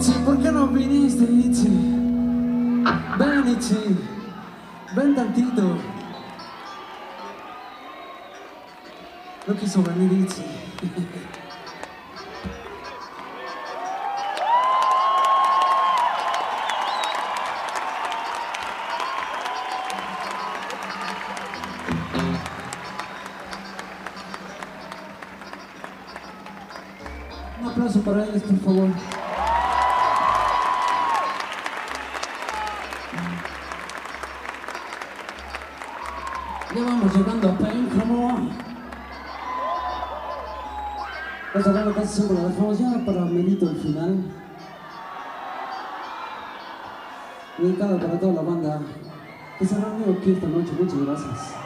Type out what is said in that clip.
Itzy, ¿por qué no viniste, Itzy? Ven, Itzy, ven tantito. No quiso venir Itzy. Un aplauso para ellos, por favor. Ya vamos llegando a Pénjamo. Vamos a dar casi siempre las dejamos ya para Melito el final. Dedicado para toda la banda que se reunió aquí esta noche. Muchas gracias.